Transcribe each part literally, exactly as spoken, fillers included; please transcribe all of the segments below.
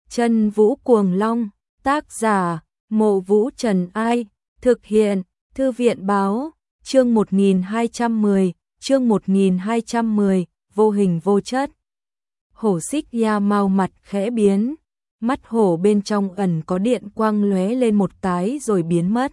Chân Vũ Cuồng Long, tác giả, Mộ Vũ Trần Ai, thực hiện, Thư viện báo, chương một nghìn hai trăm mười, chương một nghìn hai trăm mười, vô hình vô chất. Hổ Xích Ya mau mặt khẽ biến, mắt hổ bên trong ẩn có điện quang lóe lên một cái rồi biến mất.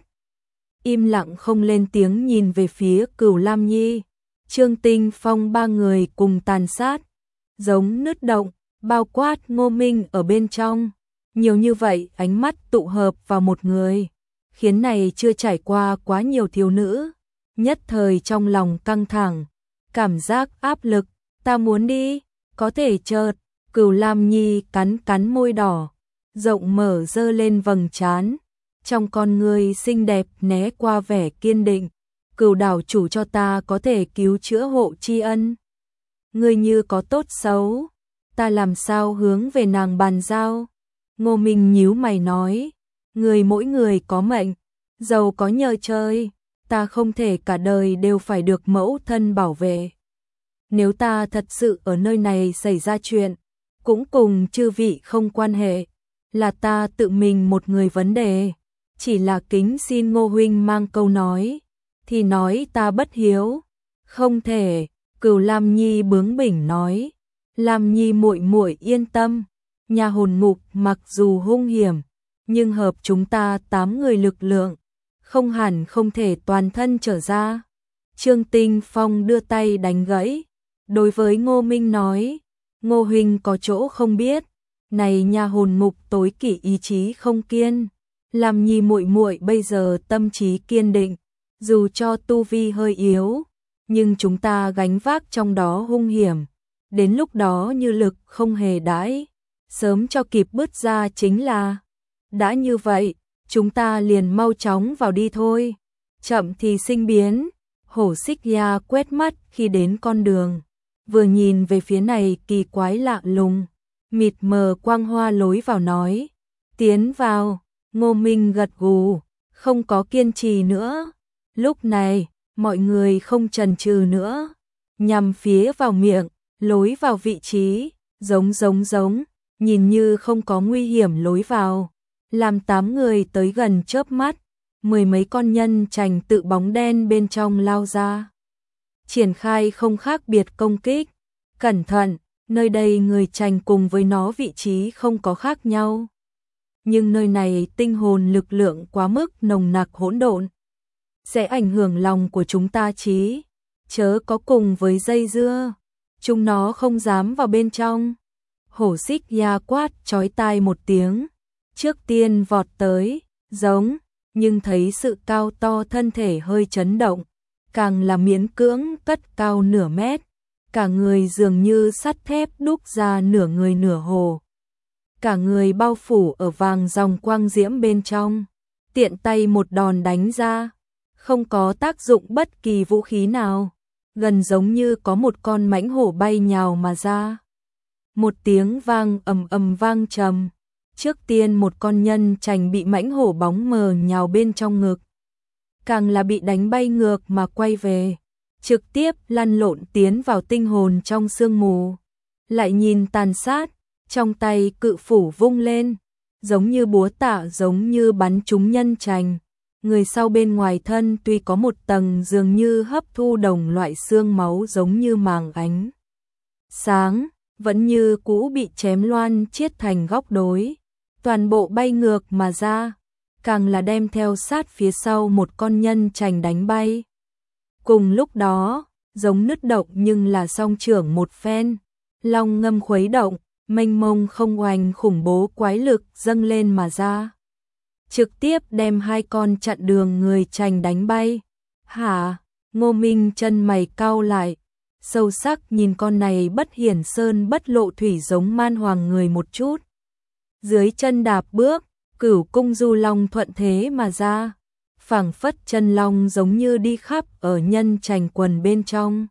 Im lặng không lên tiếng nhìn về phía Cửu Lam Nhi, Trương Tinh Phong ba người cùng tàn sát, giống nứt động, bao quát Ngô Minh ở bên trong. Nhiều như vậy ánh mắt tụ hợp vào một người, khiến này chưa trải qua quá nhiều thiếu nữ, nhất thời trong lòng căng thẳng, cảm giác áp lực, ta muốn đi, có thể chợt, Cửu Lam Nhi cắn cắn môi đỏ, rộng mở dơ lên vầng trán, trong con người xinh đẹp né qua vẻ kiên định, Cửu đảo chủ cho ta có thể cứu chữa hộ tri ân. Ngươi như có tốt xấu, ta làm sao hướng về nàng bàn giao. Ngô Minh nhíu mày nói, người mỗi người có mệnh, giàu có nhờ chơi, ta không thể cả đời đều phải được mẫu thân bảo vệ. Nếu ta thật sự ở nơi này xảy ra chuyện, cũng cùng chư vị không quan hệ, là ta tự mình một người vấn đề, chỉ là kính xin Ngô huynh mang câu nói, thì nói ta bất hiếu, không thể. Cửu Lam Nhi bướng bỉnh nói, Lam Nhi muội muội yên tâm, nhà hồn ngục mặc dù hung hiểm, nhưng hợp chúng ta tám người lực lượng, không hẳn không thể toàn thân trở ra. Trương Tinh Phong đưa tay đánh gãy, đối với Ngô Minh nói, Ngô huynh có chỗ không biết, này nhà hồn ngục tối kỵ ý chí không kiên, Lam Nhi muội muội bây giờ tâm trí kiên định, dù cho tu vi hơi yếu, nhưng chúng ta gánh vác trong đó hung hiểm, đến lúc đó như lực không hề đãi, sớm cho kịp bứt ra chính là. Đã như vậy, chúng ta liền mau chóng vào đi thôi, chậm thì sinh biến. Hổ Xích Ya quét mắt khi đến con đường, vừa nhìn về phía này kỳ quái lạ lùng, mịt mờ quang hoa lối vào nói, tiến vào. Ngô Minh gật gù, không có kiên trì nữa. Lúc này, mọi người không chần chừ nữa, nhằm phía vào miệng, lối vào vị trí, giống giống giống, nhìn như không có nguy hiểm lối vào. Làm tám người tới gần chớp mắt, mười mấy con nhân chành tự bóng đen bên trong lao ra. Triển khai không khác biệt công kích, cẩn thận, nơi đây người chành cùng với nó vị trí không có khác nhau. Nhưng nơi này tinh hồn lực lượng quá mức nồng nặc hỗn độn, sẽ ảnh hưởng lòng của chúng ta chí, chớ có cùng với dây dưa, chúng nó không dám vào bên trong. Hổ Xích Ya quát chói tai một tiếng, trước tiên vọt tới, giống, nhưng thấy sự cao to thân thể hơi chấn động, càng là miễn cưỡng cất cao nửa mét, cả người dường như sắt thép đúc ra nửa người nửa hồ. Cả người bao phủ ở vàng dòng quang diễm bên trong, tiện tay một đòn đánh ra, không có tác dụng bất kỳ vũ khí nào, gần giống như có một con mãnh hổ bay nhào mà ra. Một tiếng vang ầm ầm vang trầm, trước tiên một con nhân chành bị mãnh hổ bóng mờ nhào bên trong ngực, càng là bị đánh bay ngược mà quay về, trực tiếp lăn lộn tiến vào tinh hồn trong sương mù. Lại nhìn tàn sát, trong tay cự phủ vung lên, giống như búa tạ giống như bắn trúng nhân chành. Người sau bên ngoài thân tuy có một tầng dường như hấp thu đồng loại xương máu giống như màng ánh sáng, vẫn như cũ bị chém loan chiết thành góc đối, toàn bộ bay ngược mà ra, càng là đem theo sát phía sau một con nhân chành đánh bay. Cùng lúc đó, giống nứt động nhưng là song trưởng một phen, long ngâm khuấy động, mênh mông không oanh khủng bố quái lực dâng lên mà ra, trực tiếp đem hai con chặn đường người chành đánh bay. Hả? Ngô Minh chân mày cau lại, sâu sắc nhìn con này bất hiển sơn bất lộ thủy giống man hoàng người một chút. Dưới chân đạp bước, Cửu cung du long thuận thế mà ra, phảng phất chân long giống như đi khắp ở nhân chành quần bên trong,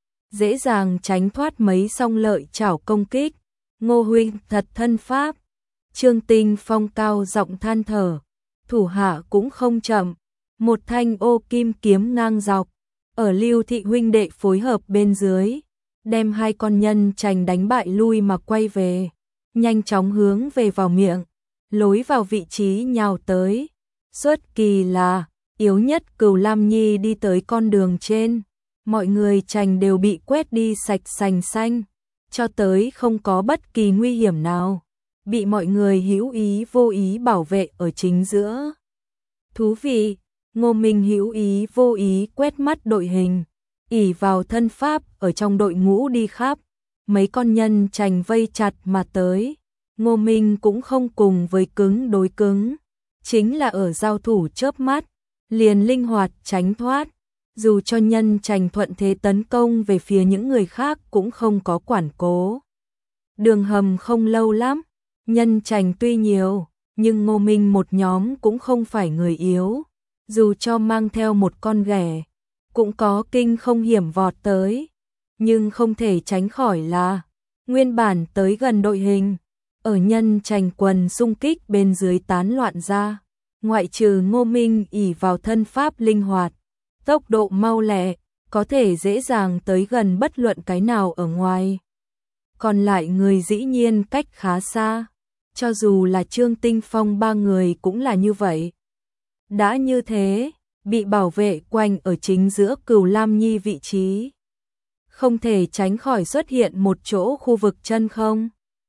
dễ dàng tránh thoát mấy song lợi chảo công kích. Ngô huynh thật thân pháp. Trương Tinh Phong cao giọng than thở, thủ hạ cũng không chậm, một thanh ô kim kiếm ngang dọc, ở Lưu thị huynh đệ phối hợp bên dưới, đem hai con nhân chành đánh bại lui mà quay về. nhanh chóng hướng về vào miệng, lối vào vị trí nhào tới. Xuất kỳ là, yếu nhất Cửu Lam Nhi đi tới con đường trên, mọi người chành đều bị quét đi sạch sành xanh, cho tới không có bất kỳ nguy hiểm nào, bị mọi người hữu ý vô ý bảo vệ ở chính giữa. Thú vị, Ngô Minh hữu ý vô ý quét mắt đội hình, ỷ vào thân pháp ở trong đội ngũ đi khắp, mấy con nhân chành vây chặt mà tới, Ngô Minh cũng không cùng với cứng đối cứng, chính là ở giao thủ chớp mắt, liền linh hoạt tránh thoát, dù cho nhân chành thuận thế tấn công về phía những người khác cũng không có quản cố. Đường hầm không lâu lắm, nhân chành tuy nhiều, nhưng Ngô Minh một nhóm cũng không phải người yếu, dù cho mang theo một con ghẻ, cũng có kinh không hiểm vọt tới, nhưng không thể tránh khỏi là nguyên bản tới gần đội hình, ở nhân chành quần xung kích bên dưới tán loạn ra, ngoại trừ Ngô Minh ỷ vào thân pháp linh hoạt, tốc độ mau lẹ, có thể dễ dàng tới gần bất luận cái nào ở ngoài. Còn lại người dĩ nhiên cách khá xa, cho dù là Trương Tinh Phong ba người cũng là như vậy. Đã như thế, bị bảo vệ quanh ở chính giữa Cửu Lam Nhi vị trí, không thể tránh khỏi xuất hiện một chỗ khu vực chân không.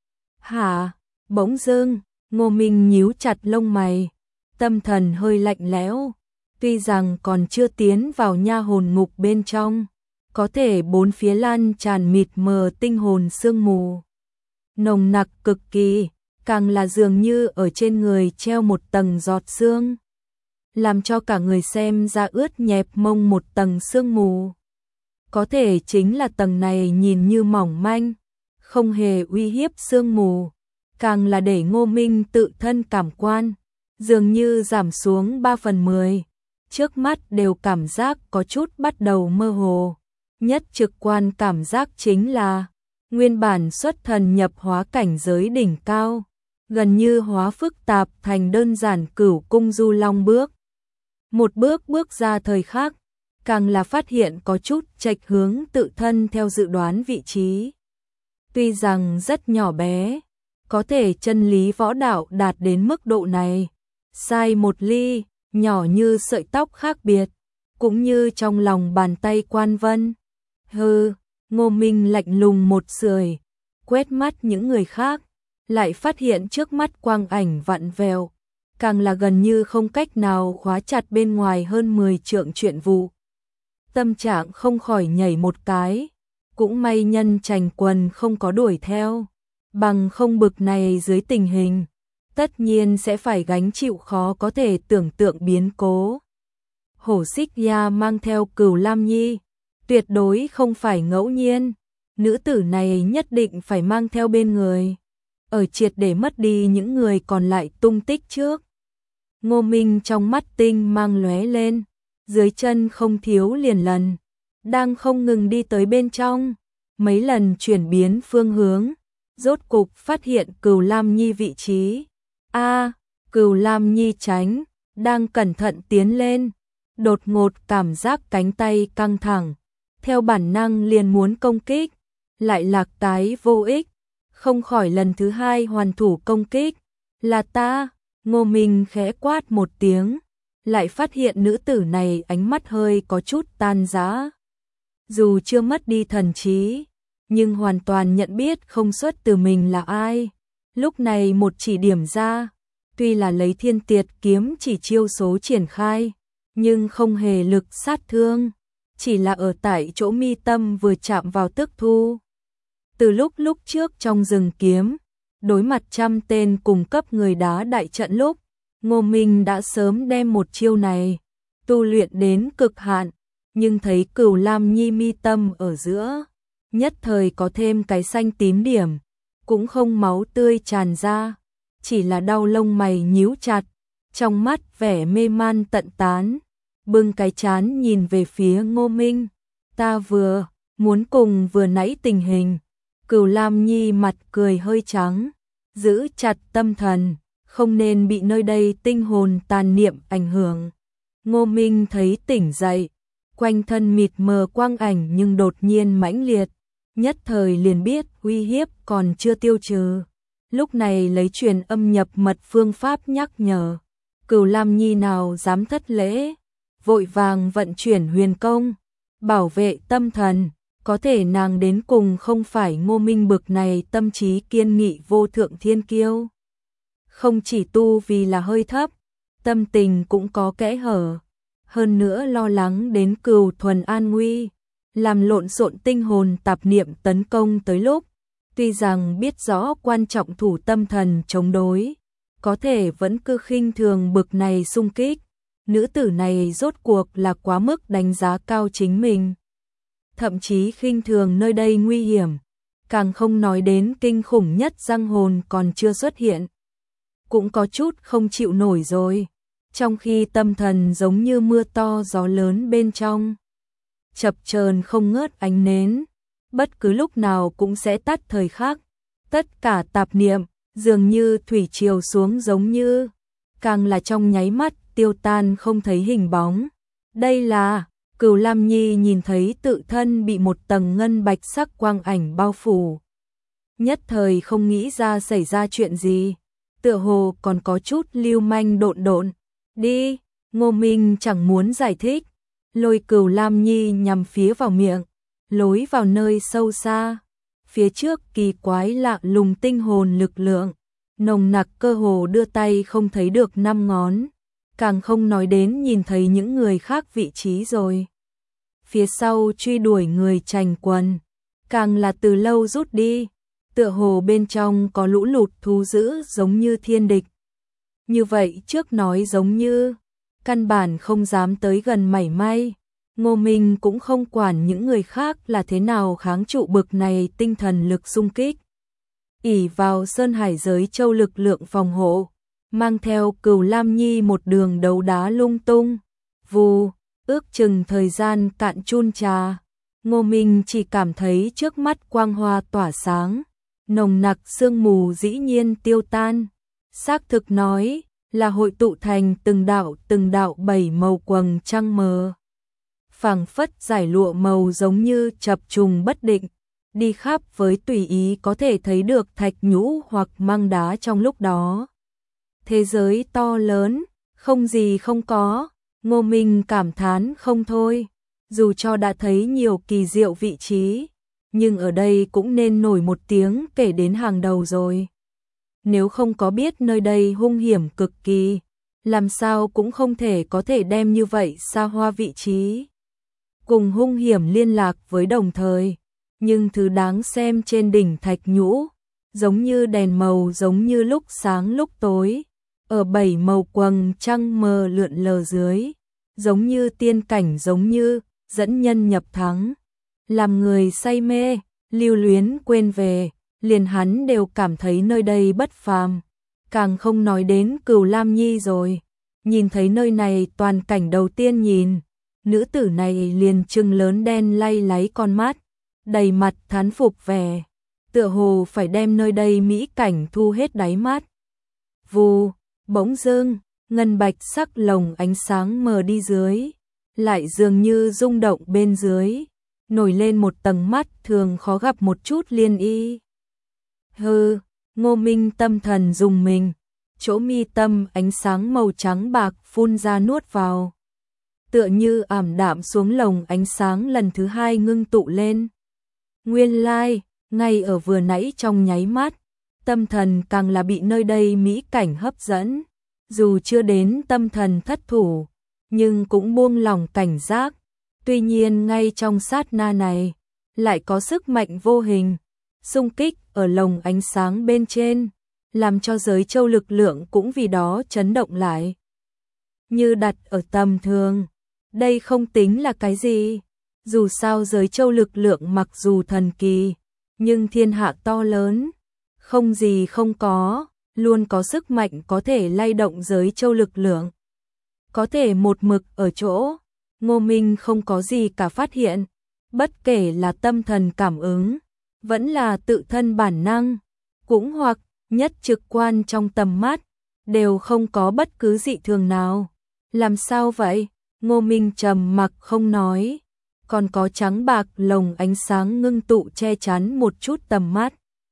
Hả? Bỗng dưng, Ngô Minh nhíu chặt lông mày, tâm thần hơi lạnh lẽo, tuy rằng còn chưa tiến vào nha hồn ngục bên trong, có thể bốn phía lan tràn mịt mờ tinh hồn sương mù, nồng nặc cực kỳ, càng là dường như ở trên người treo một tầng giọt sương, làm cho cả người xem ra ướt nhẹp mông một tầng sương mù. Có thể chính là tầng này nhìn như mỏng manh, không hề uy hiếp sương mù, càng là để Ngô Minh tự thân cảm quan, dường như giảm xuống ba phần mười, trước mắt đều cảm giác có chút bắt đầu mơ hồ. Nhất trực quan cảm giác chính là, nguyên bản xuất thần nhập hóa cảnh giới đỉnh cao, gần như hóa phức tạp thành đơn giản Cửu Cung Du Long bước. Một bước bước ra thời khắc, càng là phát hiện có chút chệch hướng tự thân theo dự đoán vị trí. Tuy rằng rất nhỏ bé, có thể chân lý võ đạo đạt đến mức độ này, sai một ly, nhỏ như sợi tóc khác biệt, cũng như trong lòng bàn tay Quan Vân. Hừ, Ngô Minh lạnh lùng một sưởi, quét mắt những người khác, lại phát hiện trước mắt quang ảnh vặn vẹo, càng là gần như không cách nào khóa chặt bên ngoài hơn mười trượng chuyện vụ. Tâm trạng không khỏi nhảy một cái, cũng may nhân chành quần không có đuổi theo, bằng không bực này dưới tình hình, tất nhiên sẽ phải gánh chịu khó có thể tưởng tượng biến cố. Hổ Xích Ya mang theo Cửu Lam Nhi, tuyệt đối không phải ngẫu nhiên, nữ tử này nhất định phải mang theo bên người, ở triệt để mất đi những người còn lại tung tích trước. Ngô Minh trong mắt tinh mang lóe lên, dưới chân không thiếu liền lần, đang không ngừng đi tới bên trong, mấy lần chuyển biến phương hướng, rốt cục phát hiện Cửu Lam Nhi vị trí. A, Cửu Lam Nhi tránh, đang cẩn thận tiến lên, đột ngột cảm giác cánh tay căng thẳng, theo bản năng liền muốn công kích, lại lạc tái vô ích, không khỏi lần thứ hai hoàn thủ công kích. Là ta, Ngô Minh khẽ quát một tiếng, lại phát hiện nữ tử này ánh mắt hơi có chút tan rã. Dù chưa mất đi thần trí, nhưng hoàn toàn nhận biết không xuất từ mình là ai. Lúc này một chỉ điểm ra, tuy là lấy Thiên Tiệt kiếm chỉ chiêu số triển khai, nhưng không hề lực sát thương, chỉ là ở tại chỗ mi tâm vừa chạm vào tức thu. Từ lúc lúc trước trong rừng kiếm, đối mặt trăm tên cùng cấp người đá đại trận lúc, Ngô Minh đã sớm đem một chiêu này tu luyện đến cực hạn, nhưng thấy Cửu Lam Nhi mi tâm ở giữa, nhất thời có thêm cái xanh tím điểm, cũng không máu tươi tràn ra, chỉ là đau lông mày nhíu chặt, trong mắt vẻ mê man tận tán, bưng cái chán nhìn về phía Ngô Minh. Ta vừa muốn cùng vừa nãy tình hình. Cửu Lam Nhi mặt cười hơi trắng, giữ chặt tâm thần, không nên bị nơi đây tinh hồn tàn niệm ảnh hưởng. Ngô Minh thấy tỉnh dậy, quanh thân mịt mờ quang ảnh nhưng đột nhiên mãnh liệt, nhất thời liền biết uy hiếp còn chưa tiêu trừ, lúc này lấy truyền âm nhập mật phương pháp nhắc nhở. Cửu Lam Nhi nào dám thất lễ, vội vàng vận chuyển huyền công, bảo vệ tâm thần, có thể nàng đến cùng không phải Ngô Minh bực này tâm trí kiên nghị vô thượng thiên kiêu. Không chỉ tu vì là hơi thấp, tâm tình cũng có kẽ hở, hơn nữa lo lắng đến Cửu Thuần an nguy, làm lộn xộn tinh hồn tạp niệm tấn công tới lúc, tuy rằng biết rõ quan trọng thủ tâm thần chống đối, có thể vẫn cứ khinh thường bực này xung kích, nữ tử này rốt cuộc là quá mức đánh giá cao chính mình. Thậm chí khinh thường nơi đây nguy hiểm, càng không nói đến kinh khủng nhất răng hồn còn chưa xuất hiện. Cũng có chút không chịu nổi rồi, trong khi tâm thần giống như mưa to gió lớn bên trong. Chập chờn không ngớt ánh nến, bất cứ lúc nào cũng sẽ tắt thời khắc. Tất cả tạp niệm, dường như thủy triều xuống giống như, càng là trong nháy mắt tiêu tan không thấy hình bóng. Đây là, Cửu Lam Nhi nhìn thấy tự thân bị một tầng ngân bạch sắc quang ảnh bao phủ. Nhất thời không nghĩ ra xảy ra chuyện gì, tựa hồ còn có chút lưu manh độn độn. Đi, Ngô Minh chẳng muốn giải thích, lôi Cửu Lam Nhi nhằm phía vào miệng, lối vào nơi sâu xa. Phía trước kỳ quái lạ lùng tinh hồn lực lượng, nồng nặc cơ hồ đưa tay không thấy được năm ngón, càng không nói đến nhìn thấy những người khác vị trí rồi. Phía sau truy đuổi người chành quần, càng là từ lâu rút đi, tựa hồ bên trong có lũ lụt thú dữ giống như thiên địch. Như vậy trước nói giống như, căn bản không dám tới gần mảy may. Ngô Minh cũng không quản những người khác là thế nào kháng trụ bực này tinh thần lực xung kích. Ỷ vào Sơn Hải giới châu lực lượng phòng hộ, mang theo Cửu Lam Nhi một đường đấu đá lung tung. Vù, ước chừng thời gian cạn chun trà, Ngô Minh chỉ cảm thấy trước mắt quang hoa tỏa sáng, nồng nặc sương mù dĩ nhiên tiêu tan. Xác thực nói là hội tụ thành từng đạo từng đạo bảy màu quầng trăng mờ. Phảng phất giải lụa màu giống như chập trùng bất định, đi khắp với tùy ý có thể thấy được thạch nhũ hoặc măng đá trong lúc đó. Thế giới to lớn, không gì không có, Ngô Minh cảm thán không thôi, dù cho đã thấy nhiều kỳ diệu vị trí, nhưng ở đây cũng nên nổi một tiếng kể đến hàng đầu rồi. Nếu không có biết nơi đây hung hiểm cực kỳ, làm sao cũng không thể có thể đem như vậy xa hoa vị trí cùng hung hiểm liên lạc với đồng thời, nhưng thứ đáng xem trên đỉnh thạch nhũ, giống như đèn màu giống như lúc sáng lúc tối, ở bảy màu quầng trăng mờ lượn lờ dưới, giống như tiên cảnh giống như, dẫn nhân nhập thắng, làm người say mê, lưu luyến quên về, liền hắn đều cảm thấy nơi đây bất phàm, càng không nói đến Cửu Lam Nhi rồi, nhìn thấy nơi này toàn cảnh đầu tiên nhìn. Nữ tử này liền trừng lớn đen lay láy con mắt, đầy mặt thán phục vẻ, tựa hồ phải đem nơi đây mỹ cảnh thu hết đáy mắt. Vù, bỗng dưng, ngân bạch sắc lồng ánh sáng mờ đi dưới, lại dường như rung động bên dưới, nổi lên một tầng mắt thường khó gặp một chút liên y. Hừ, Ngô Minh tâm thần dùng mình, chỗ mi tâm ánh sáng màu trắng bạc phun ra nuốt vào. Tựa như ảm đạm xuống lồng ánh sáng lần thứ hai ngưng tụ lên. Nguyên lai, ngay ở vừa nãy trong nháy mắt, tâm thần càng là bị nơi đây mỹ cảnh hấp dẫn. Dù chưa đến tâm thần thất thủ, nhưng cũng buông lòng cảnh giác. Tuy nhiên ngay trong sát na này, lại có sức mạnh vô hình, xung kích ở lồng ánh sáng bên trên, làm cho giới châu lực lượng cũng vì đó chấn động lại. Như đặt ở tầm thường, đây không tính là cái gì, dù sao giới châu lực lượng mặc dù thần kỳ, nhưng thiên hạ to lớn, không gì không có, luôn có sức mạnh có thể lay động giới châu lực lượng. Có thể một mực ở chỗ, Ngô Minh không có gì cả phát hiện, bất kể là tâm thần cảm ứng, vẫn là tự thân bản năng, cũng hoặc nhất trực quan trong tầm mắt, đều không có bất cứ dị thường nào. Làm sao vậy? Ngô Minh trầm mặc không nói, còn có trắng bạc lồng ánh sáng ngưng tụ che chắn một chút tầm mắt.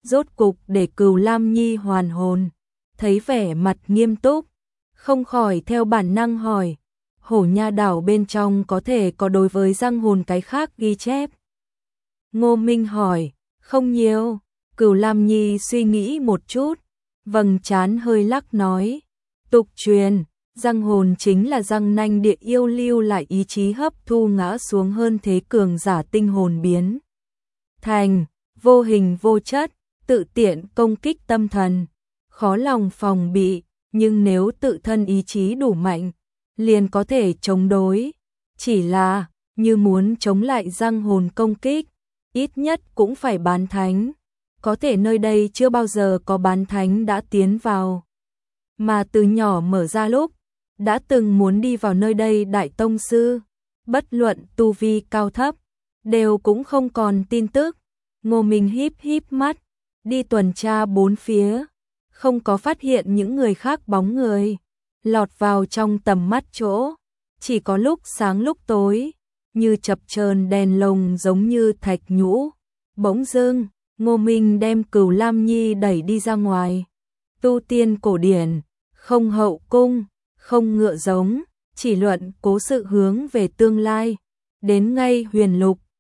rốt cục để Cửu Lam Nhi hoàn hồn, thấy vẻ mặt nghiêm túc, không khỏi theo bản năng hỏi, Hổ Nha đảo bên trong có thể có đối với răng hồn cái khác ghi chép. Ngô Minh hỏi, không nhiều. Cửu Lam Nhi suy nghĩ một chút, vầng trán hơi lắc nói, tục truyền, răng hồn chính là răng nanh địa yêu lưu lại ý chí hấp thu ngã xuống hơn thế cường giả tinh hồn biến thành vô hình vô chất, tự tiện công kích tâm thần, khó lòng phòng bị, nhưng nếu tự thân ý chí đủ mạnh, liền có thể chống đối. Chỉ là, như muốn chống lại răng hồn công kích, ít nhất cũng phải bán thánh. Có thể nơi đây chưa bao giờ có bán thánh đã tiến vào. Mà từ nhỏ mở ra lúc, đã từng muốn đi vào nơi đây đại tông sư, bất luận tu vi cao thấp, đều cũng không còn tin tức. Ngô Minh híp híp mắt, đi tuần tra bốn phía, không có phát hiện những người khác bóng người lọt vào trong tầm mắt chỗ, chỉ có lúc sáng lúc tối, như chập chờn đèn lồng giống như thạch nhũ. Bỗng dưng, Ngô Minh đem Cửu Lam Nhi đẩy đi ra ngoài. Tu tiên cổ điển, không hậu cung, không ngựa giống, chỉ luận cố sự hướng về tương lai. Đến ngay huyền lục,